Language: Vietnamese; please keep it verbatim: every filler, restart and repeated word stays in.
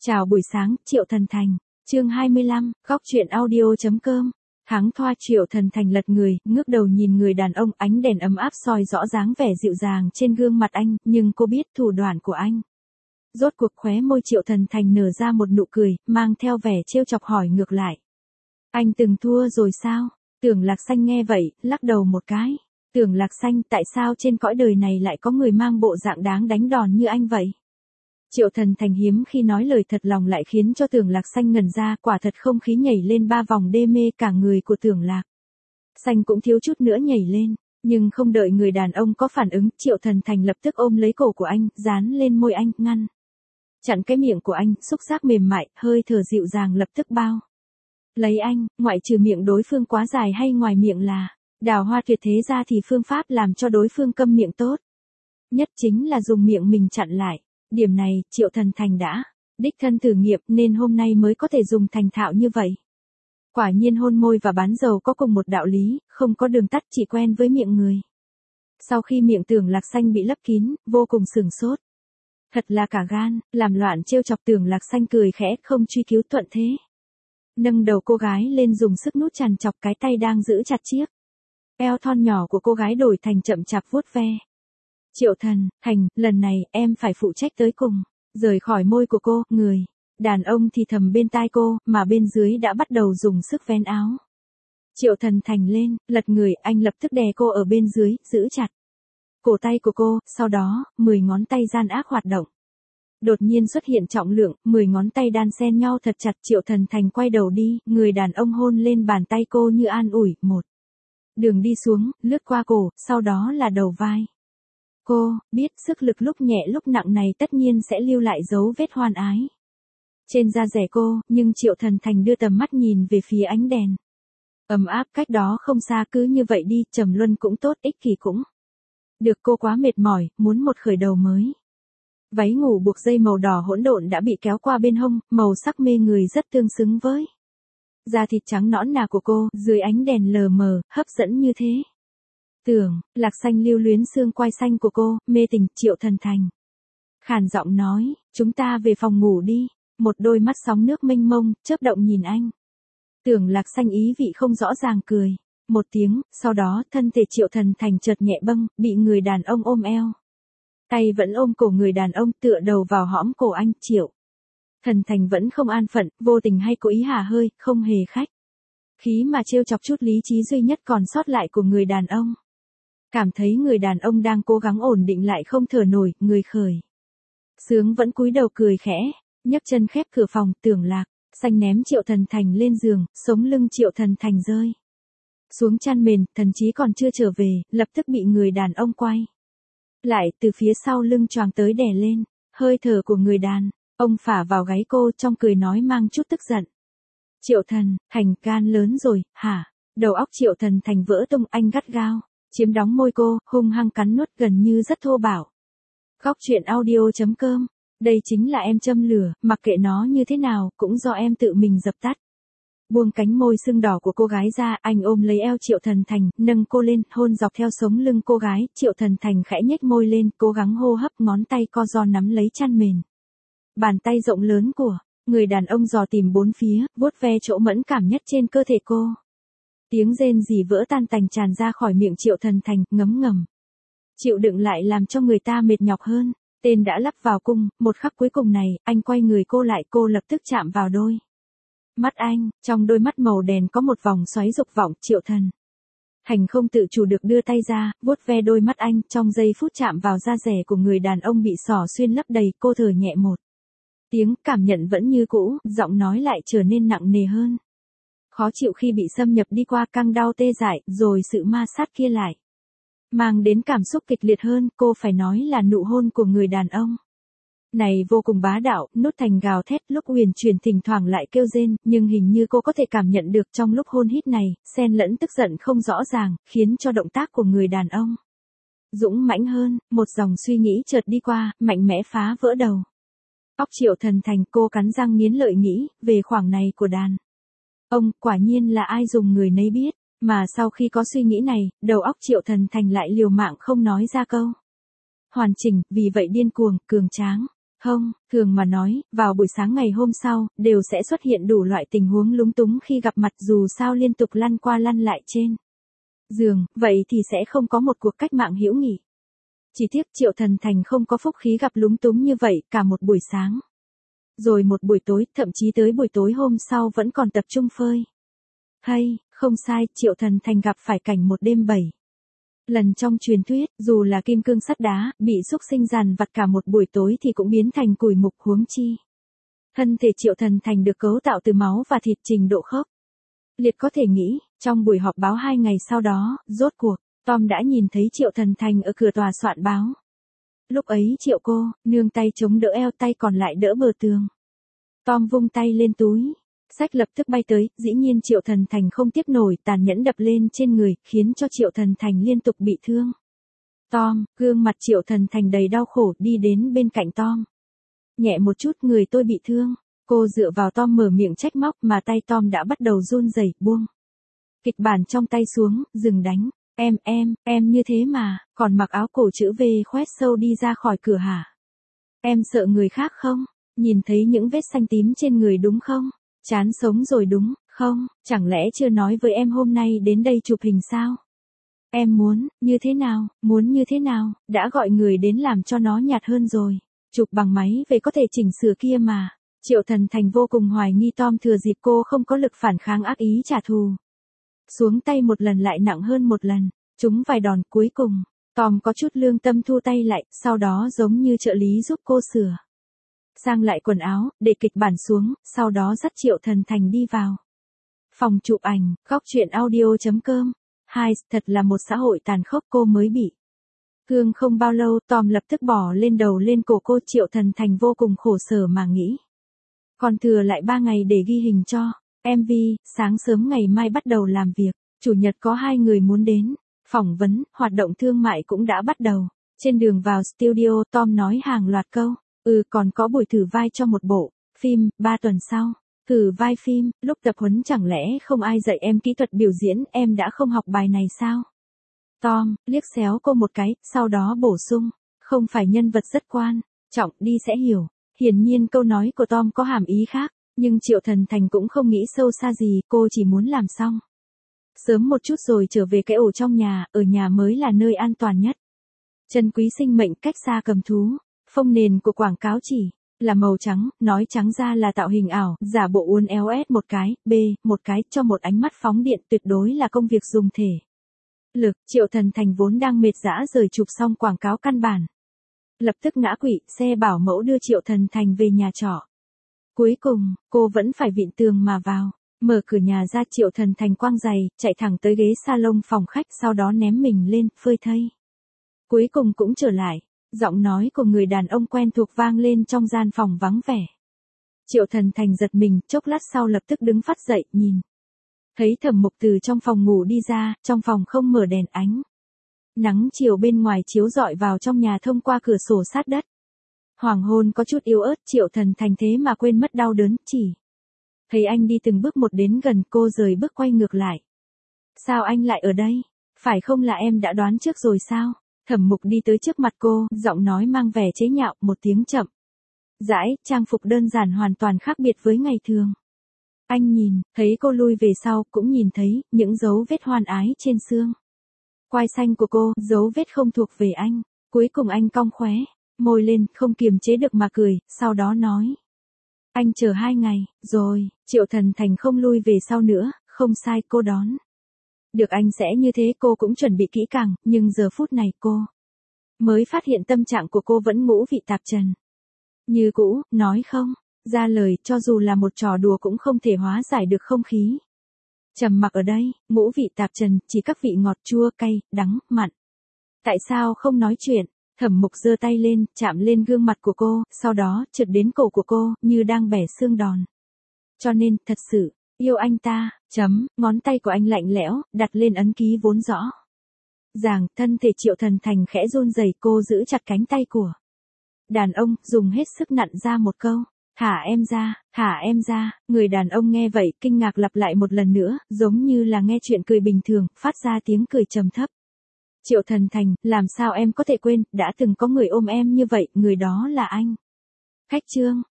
Chào buổi sáng, Triệu Thần Thành, chương hai mươi lăm, góc truyện audio.com. Thắng thoa Triệu Thần Thành lật người, ngước đầu nhìn người đàn ông, ánh đèn ấm áp soi rõ dáng vẻ dịu dàng trên gương mặt anh, nhưng cô biết thủ đoạn của anh. Rốt cuộc khóe môi Triệu Thần Thành nở ra một nụ cười, mang theo vẻ trêu chọc hỏi ngược lại. Anh từng thua rồi sao? Tưởng Lạc Xanh nghe vậy, lắc đầu một cái. Tưởng Lạc Xanh, tại sao trên cõi đời này lại có người mang bộ dạng đáng đánh đòn như anh vậy? Triệu Thần Thành hiếm khi nói lời thật lòng lại khiến cho Tưởng Lạc Xanh ngẩn ra, quả thật không khí nhảy lên ba vòng đê mê cả người của Tưởng Lạc Xanh cũng thiếu chút nữa nhảy lên, nhưng không đợi người đàn ông có phản ứng, Triệu Thần Thành lập tức ôm lấy cổ của anh, dán lên môi anh, ngăn chặn cái miệng của anh, xúc giác mềm mại, hơi thở dịu dàng lập tức bao lấy anh, ngoại trừ miệng đối phương quá dài hay ngoài miệng là đào hoa tuyệt thế ra thì phương pháp làm cho đối phương câm miệng tốt nhất chính là dùng miệng mình chặn lại. Điểm này, Triệu Thần Thành đã đích thân thử nghiệm nên hôm nay mới có thể dùng thành thạo như vậy. Quả nhiên hôn môi và bán dầu có cùng một đạo lý, không có đường tắt, chỉ quen với miệng người. Sau khi miệng Tưởng Lạc Xanh bị lấp kín, vô cùng sửng sốt. Thật là cả gan, làm loạn trêu chọc. Tưởng Lạc Xanh cười khẽ, không truy cứu, thuận thế nâng đầu cô gái lên, dùng sức nút trằn chọc cái tay đang giữ chặt chiếc eo thon nhỏ của cô gái, đổi thành chậm chạp vuốt ve. Triệu Thần Thành, lần này em phải phụ trách tới cùng. Rời khỏi môi của cô, người đàn ông thì thầm bên tai cô, mà bên dưới đã bắt đầu dùng sức vén áo Triệu Thần Thành lên, lật người, anh lập tức đè cô ở bên dưới, giữ chặt cổ tay của cô, sau đó, mười ngón tay gian ác hoạt động. Đột nhiên xuất hiện trọng lượng, mười ngón tay đan xen nhau thật chặt. Triệu Thần Thành quay đầu đi, người đàn ông hôn lên bàn tay cô như an ủi, một đường đi xuống, lướt qua cổ, sau đó là đầu vai. Cô biết sức lực lúc nhẹ lúc nặng này tất nhiên sẽ lưu lại dấu vết hoan ái trên da dẻ cô, nhưng Triệu Thần Thành đưa tầm mắt nhìn về phía ánh đèn ấm áp cách đó không xa. Cứ như vậy đi, trầm luân cũng tốt, ích kỷ cũng được. Cô quá mệt mỏi, muốn một khởi đầu mới. Váy ngủ buộc dây màu đỏ hỗn độn đã bị kéo qua bên hông, màu sắc mê người rất tương xứng với da thịt trắng nõn nà của cô, dưới ánh đèn lờ mờ, hấp dẫn như thế. Tưởng Lạc Xanh lưu luyến xương quai xanh của cô, mê tình. Triệu Thần Thành khàn giọng nói, chúng ta về phòng ngủ đi. Một đôi mắt sóng nước mênh mông, chớp động nhìn anh. Tưởng Lạc Xanh ý vị không rõ ràng cười một tiếng, sau đó thân thể Triệu Thần Thành chợt nhẹ bâng, bị người đàn ông ôm eo. Tay vẫn ôm cổ người đàn ông, tựa đầu vào hõm cổ anh. Triệu Thần Thành vẫn không an phận, vô tình hay cố ý hả hơi, không hề khách khí mà trêu chọc chút lý trí duy nhất còn sót lại của người đàn ông. Cảm thấy người đàn ông đang cố gắng ổn định lại không thở nổi, người khởi sướng vẫn cúi đầu cười khẽ, nhấc chân khép cửa phòng. Tưởng Lạc Xanh ném Triệu Thần Thành lên giường, sống lưng Triệu Thần Thành rơi xuống chăn mền, thần chí còn chưa trở về, lập tức bị người đàn ông quay lại từ phía sau lưng choàng tới đè lên. Hơi thở của người đàn ông phả vào gáy cô, trong cười nói mang chút tức giận. Triệu Thần Thành, gan lớn rồi, hả? Đầu óc Triệu Thần Thành vỡ tung, anh gắt gao chiếm đóng môi cô, hung hăng cắn nuốt, gần như rất thô bạo. Góc truyện audio.com. Đây chính là em châm lửa, mặc kệ nó như thế nào, cũng do em tự mình dập tắt. Buông cánh môi sưng đỏ của cô gái ra, anh ôm lấy eo Triệu Thần Thành, nâng cô lên, hôn dọc theo sống lưng cô gái. Triệu Thần Thành khẽ nhếch môi lên, cố gắng hô hấp, ngón tay co ro nắm lấy chăn mền. Bàn tay rộng lớn của người đàn ông dò tìm bốn phía, vuốt ve chỗ mẫn cảm nhất trên cơ thể cô. Tiếng rên rỉ vỡ tan tành tràn ra khỏi miệng Triệu Thần Thành, ngấm ngầm chịu đựng lại làm cho người ta mệt nhọc hơn. Tên đã lắp vào cung, một khắc cuối cùng này, anh quay người cô lại, cô lập tức chạm vào đôi mắt anh, trong đôi mắt màu đèn có một vòng xoáy dục vọng. Triệu Thần Thành không tự chủ được đưa tay ra, vuốt ve đôi mắt anh, trong giây phút chạm vào da dẻ của người đàn ông bị xỏ xuyên lấp đầy, cô thở nhẹ một tiếng, cảm nhận vẫn như cũ, giọng nói lại trở nên nặng nề hơn. Khó chịu khi bị xâm nhập đi qua, căng đau tê dại, rồi sự ma sát kia lại mang đến cảm xúc kịch liệt hơn. Cô phải nói là nụ hôn của người đàn ông này vô cùng bá đạo, nốt thành gào thét, lúc huyền chuyển thỉnh thoảng lại kêu rên, nhưng hình như cô có thể cảm nhận được trong lúc hôn hít này, xen lẫn tức giận không rõ ràng, khiến cho động tác của người đàn ông dũng mãnh hơn. Một dòng suy nghĩ chợt đi qua, mạnh mẽ phá vỡ đầu óc Triệu Thần Thành. Cô cắn răng nghiến lợi nghĩ về khoảng này của đàn ông, quả nhiên là ai dùng người nấy biết. Mà sau khi có suy nghĩ này, đầu óc Triệu Thần Thành lại liều mạng không nói ra câu hoàn chỉnh, vì vậy điên cuồng, cường tráng Không, thường mà nói, vào buổi sáng ngày hôm sau, đều sẽ xuất hiện đủ loại tình huống lúng túng khi gặp mặt dù sao liên tục lăn qua lăn lại trên giường, vậy thì sẽ không có một cuộc cách mạng hữu nghị. Chỉ tiếc Triệu Thần Thành không có phúc khí gặp lúng túng như vậy cả một buổi sáng. Rồi một buổi tối, thậm chí tới buổi tối hôm sau vẫn còn tập trung phơi. Hay, không sai, Triệu Thần Thành gặp phải cảnh một đêm bảy lần trong truyền thuyết, dù là kim cương sắt đá, bị xúc sinh dằn vặt cả một buổi tối thì cũng biến thành củi mục huống chi. Thân thể Triệu Thần Thành được cấu tạo từ máu và thịt trình độ khốc liệt có thể nghĩ, trong buổi họp báo hai ngày sau đó, rốt cuộc, Tom đã nhìn thấy Triệu Thần Thành ở cửa tòa soạn báo. Lúc ấy Triệu cô, nương tay chống đỡ eo, tay còn lại đỡ bờ tường. Tom vung tay lên túi, sách lập tức bay tới, dĩ nhiên Triệu Thần Thành không tiếp nổi, tàn nhẫn đập lên trên người, khiến cho Triệu Thần Thành liên tục bị thương. Tom, gương mặt Triệu Thần Thành đầy đau khổ, đi đến bên cạnh Tom. Nhẹ một chút, người tôi bị thương. Cô dựa vào Tom mở miệng trách móc mà tay Tom đã bắt đầu run rẩy, buông kịch bản trong tay xuống, dừng đánh. Em, em, em như thế mà, còn mặc áo cổ chữ V khoét sâu đi ra khỏi cửa hả? Em sợ người khác không? Nhìn thấy những vết xanh tím trên người đúng không? Chán sống rồi đúng không? Chẳng lẽ chưa nói với em hôm nay đến đây chụp hình sao? Em muốn, như thế nào, muốn như thế nào, đã gọi người đến làm cho nó nhạt hơn rồi. Chụp bằng máy về có thể chỉnh sửa kia mà. Triệu Thần Thành vô cùng hoài nghi Tom thừa dịp cô không có lực phản kháng ác ý trả thù. Xuống tay một lần lại nặng hơn một lần, trúng vài đòn cuối cùng. Tom có chút lương tâm thu tay lại, sau đó giống như trợ lý giúp cô sửa sang lại quần áo, để kịch bản xuống, sau đó dắt Triệu Thần Thành đi vào phòng chụp ảnh. Góc truyện audio.com. Hai, thật là một xã hội tàn khốc, cô mới bị thương không bao lâu, Tom lập tức bỏ lên đầu lên cổ cô. Triệu Thần Thành vô cùng khổ sở mà nghĩ. Còn thừa lại ba ngày để ghi hình cho em vê, sáng sớm ngày mai bắt đầu làm việc, chủ nhật có hai người muốn đến, phỏng vấn, hoạt động thương mại cũng đã bắt đầu. Trên đường vào studio, Tom nói hàng loạt câu, ừ còn có buổi thử vai cho một bộ phim, ba tuần sau. Thử vai phim, lúc tập huấn chẳng lẽ không ai dạy em kỹ thuật biểu diễn, em đã không học bài này sao? Tom, liếc xéo cô một cái, sau đó bổ sung, không phải nhân vật rất quan trọng, đi sẽ hiểu. Hiển nhiên câu nói của Tom có hàm ý khác, nhưng Triệu Thần Thành cũng không nghĩ sâu xa gì, cô chỉ muốn làm xong sớm một chút rồi trở về cái ổ trong nhà, ở nhà mới là nơi an toàn nhất. Trân quý sinh mệnh, cách xa cầm thú. Phông nền của quảng cáo chỉ là màu trắng, nói trắng ra là tạo hình ảo, giả bộ uốn éo S một cái, B, một cái, cho một ánh mắt phóng điện, tuyệt đối là công việc dùng thể lực. Triệu Thần Thành vốn đang mệt dã rời chụp xong quảng cáo căn bản lập tức ngã quỵ, xe bảo mẫu đưa Triệu Thần Thành về nhà trọ. Cuối cùng, cô vẫn phải vịn tường mà vào, mở cửa nhà ra. Triệu Thần Thành quăng giày, chạy thẳng tới ghế salon phòng khách, sau đó ném mình lên, phơi thây. Cuối cùng cũng trở lại, giọng nói của người đàn ông quen thuộc vang lên trong gian phòng vắng vẻ. Triệu Thần Thành giật mình, chốc lát sau lập tức đứng phắt dậy, nhìn thấy Thẩm Mục từ trong phòng ngủ đi ra, trong phòng không mở đèn, ánh nắng chiều bên ngoài chiếu rọi vào trong nhà thông qua cửa sổ sát đất. Hoàng hôn có chút yếu ớt, Triệu Thần Thành thế mà quên mất đau đớn, chỉ thấy anh đi từng bước một đến gần cô, rời bước quay ngược lại. Sao anh lại ở đây? Phải không là em đã đoán trước rồi sao? Thẩm Mục đi tới trước mặt cô, giọng nói mang vẻ chế nhạo, một tiếng chậm rãi, trang phục đơn giản hoàn toàn khác biệt với ngày thường. Anh nhìn, thấy cô lui về sau, cũng nhìn thấy những dấu vết hoan ái trên xương quai xanh của cô, dấu vết không thuộc về anh. Cuối cùng anh cong khóe môi lên, không kiềm chế được mà cười, sau đó nói. Anh chờ hai ngày, rồi. Triệu Thần Thành không lui về sau nữa, không sai, cô đón được anh sẽ như thế, cô cũng chuẩn bị kỹ càng, nhưng giờ phút này cô mới phát hiện tâm trạng của cô vẫn ngũ vị tạp trần. Như cũ, nói không ra lời, cho dù là một trò đùa cũng không thể hóa giải được không khí trầm mặc ở đây. Ngũ vị tạp trần, chỉ các vị ngọt, chua, cay, đắng, mặn. Tại sao không nói chuyện? Thẩm Mục giơ tay lên, chạm lên gương mặt của cô, sau đó trượt đến cổ của cô, như đang bẻ xương đòn. Cho nên, thật sự yêu anh ta. Chấm, ngón tay của anh lạnh lẽo, đặt lên ấn ký vốn rõ ràng. Thân thể Triệu Thần Thành khẽ run rẩy, cô giữ chặt cánh tay của đàn ông, dùng hết sức nặn ra một câu. Thả em ra, thả em ra. Người đàn ông nghe vậy, kinh ngạc lặp lại một lần nữa, giống như là nghe chuyện cười bình thường, phát ra tiếng cười trầm thấp. Triệu Thần Thành, làm sao em có thể quên, đã từng có người ôm em như vậy, người đó là anh. Khách trương,